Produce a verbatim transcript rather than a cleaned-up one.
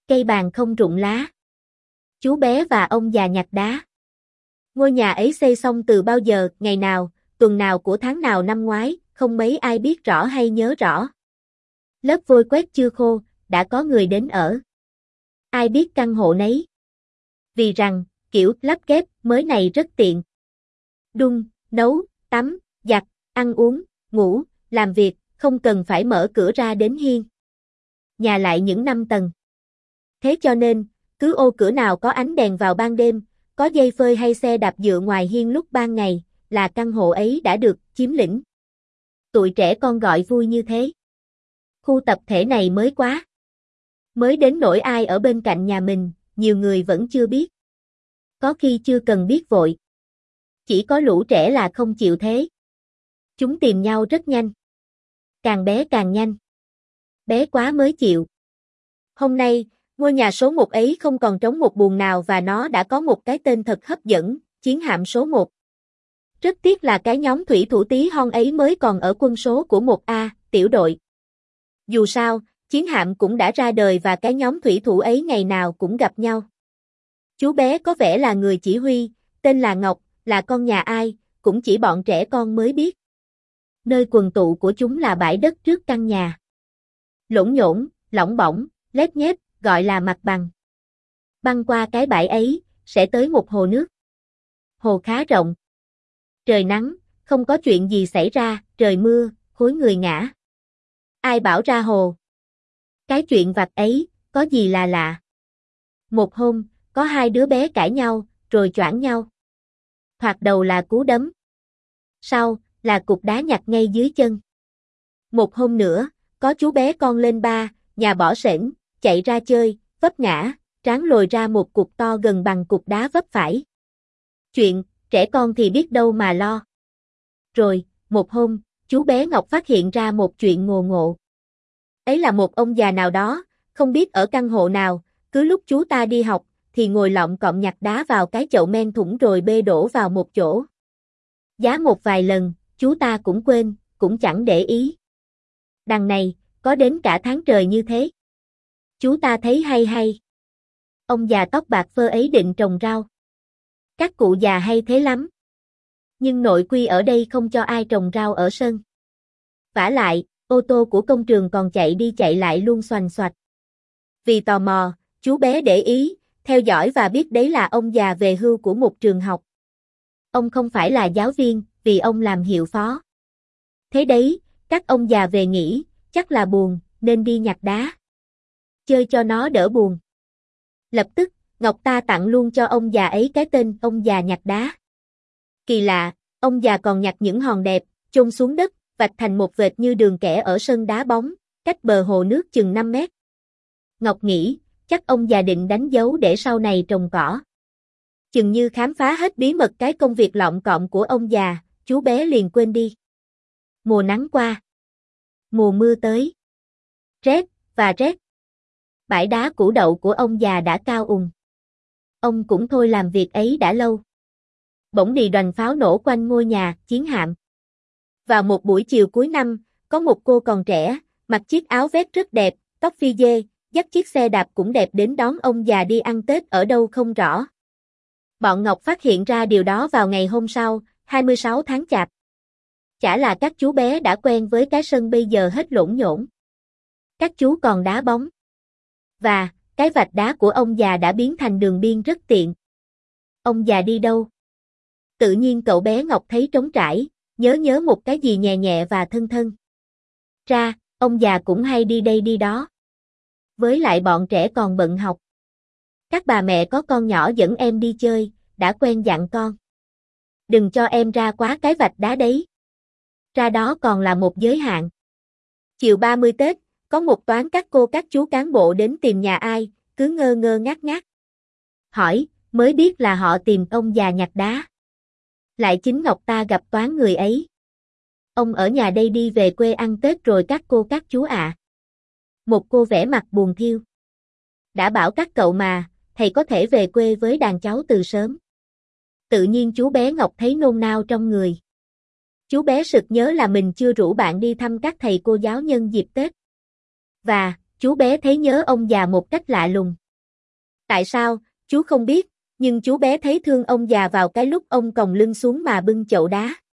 cây bàn không rụng lá. Chú bé và ông già nhặt đá. Ngôi nhà ấy xây xong từ bao giờ, ngày nào, tuần nào của tháng nào năm ngoái, không mấy ai biết rõ hay nhớ rõ. Lớp vôi quét chưa khô, đã có người đến ở. Ai biết căn hộ nấy. Vì rằng, kiểu lắp ghép mới này rất tiện. Đun, nấu, tắm, giặt, ăn uống, ngủ, làm việc, không cần phải mở cửa ra đến hiên. Nhà lại những năm tầng. Thế cho nên, cứ ô cửa nào có ánh đèn vào ban đêm, có dây phơi hay xe đạp dựa ngoài hiên lúc ban ngày, là căn hộ ấy đã được chiếm lĩnh. Tụi trẻ con gọi vui như thế. Khu tập thể này mới quá. Mới đến nỗi ai ở bên cạnh nhà mình, nhiều người vẫn chưa biết. Có khi chưa cần biết vội. Chỉ có lũ trẻ là không chịu thế. Chúng tìm nhau rất nhanh. Càng bé càng nhanh. Bé quá mới chịu. Hôm nay, ngôi nhà số một ấy không còn trống một buồng nào và nó đã có một cái tên thật hấp dẫn, chiến hạm số một. Rất tiếc là cái nhóm thủy thủ tí hon ấy mới còn ở quân số của một A, tiểu đội. Dù sao, chiến hạm cũng đã ra đời và cái nhóm thủy thủ ấy ngày nào cũng gặp nhau. Chú bé có vẻ là người chỉ huy, tên là Ngọc, là con nhà ai, cũng chỉ bọn trẻ con mới biết. Nơi quần tụ của chúng là bãi đất trước căn nhà. Lỗng nhổn, lỏng bỏng, lép nhép, gọi là mặt bằng. Băng qua cái bãi ấy, sẽ tới một hồ nước. Hồ khá rộng. Trời nắng, không có chuyện gì xảy ra, trời mưa, khối người ngã. Ai bảo ra hồ? Cái chuyện vặt ấy, có gì là lạ? Một hôm, có hai đứa bé cãi nhau, rồi choảng nhau. Thoạt đầu là cú đấm. Sau, là cục đá nhặt ngay dưới chân. Một hôm nữa, có chú bé con lên ba, nhà bỏ sển, chạy ra chơi, vấp ngã, trán lồi ra một cục to gần bằng cục đá vấp phải. Chuyện, trẻ con thì biết đâu mà lo. Rồi, một hôm, chú bé Ngọc phát hiện ra một chuyện ngộ ngộ. Ấy là một ông già nào đó, không biết ở căn hộ nào, cứ lúc chú ta đi học, thì ngồi lọng cọng nhặt đá vào cái chậu men thủng rồi bê đổ vào một chỗ. Giá một vài lần, chú ta cũng quên, cũng chẳng để ý. Đằng này, có đến cả tháng trời như thế. Chú ta thấy hay hay. Ông già tóc bạc phơ ấy định trồng rau. Các cụ già hay thế lắm. Nhưng nội quy ở đây không cho ai trồng rau ở sân. Vả lại, ô tô của công trường còn chạy đi chạy lại luôn xoành xoạch. Vì tò mò, chú bé để ý, theo dõi và biết đấy là ông già về hưu của một trường học. Ông không phải là giáo viên, vì ông làm hiệu phó. Thế đấy, các ông già về nghỉ, chắc là buồn, nên đi nhặt đá. Chơi cho nó đỡ buồn. Lập tức, Ngọc ta tặng luôn cho ông già ấy cái tên ông già nhặt đá. Kỳ lạ, ông già còn nhặt những hòn đẹp, chôn xuống đất, vạch thành một vệt như đường kẻ ở sân đá bóng, cách bờ hồ nước chừng năm mét. Ngọc nghĩ, chắc ông già định đánh dấu để sau này trồng cỏ. Chừng như khám phá hết bí mật cái công việc lọng cọng của ông già, chú bé liền quên đi. Mùa nắng qua. Mùa mưa tới. Rét, và rét. Bãi đá củ đậu của ông già đã cao ùn. Ông cũng thôi làm việc ấy đã lâu. Bỗng đi đoành pháo nổ quanh ngôi nhà, chiến hạm. Vào một buổi chiều cuối năm, có một cô còn trẻ, mặc chiếc áo vest rất đẹp, tóc phi dê, dắt chiếc xe đạp cũng đẹp đến đón ông già đi ăn Tết ở đâu không rõ. Bọn Ngọc phát hiện ra điều đó vào ngày hôm sau, hai mươi sáu tháng Chạp. Chả là các chú bé đã quen với cái sân bây giờ hết lỗn nhổn. Các chú còn đá bóng. Và, cái vạch đá của ông già đã biến thành đường biên rất tiện. Ông già đi đâu? Tự nhiên cậu bé Ngọc thấy trống trải, nhớ nhớ một cái gì nhẹ nhẹ và thân thân. Ra, ông già cũng hay đi đây đi đó. Với lại bọn trẻ còn bận học. Các bà mẹ có con nhỏ dẫn em đi chơi, đã quen dặn con. Đừng cho em ra quá cái vạch đá đấy. Ra đó còn là một giới hạn. Chiều ba mươi Tết, có một toán các cô các chú cán bộ đến tìm nhà ai, cứ ngơ ngơ ngác ngác. Hỏi, mới biết là họ tìm ông già nhặt đá. Lại chính Ngọc ta gặp toán người ấy. Ông ở nhà đây đi về quê ăn Tết rồi các cô các chú ạ. À. Một cô vẻ mặt buồn thiêu. Đã bảo các cậu mà, thầy có thể về quê với đàn cháu từ sớm. Tự nhiên chú bé Ngọc thấy nôn nao trong người. Chú bé sực nhớ là mình chưa rủ bạn đi thăm các thầy cô giáo nhân dịp Tết. Và, Chú bé thấy nhớ ông già một cách lạ lùng. Tại sao, chú không biết, nhưng chú bé thấy thương ông già vào cái lúc ông còng lưng xuống mà bưng chậu đá.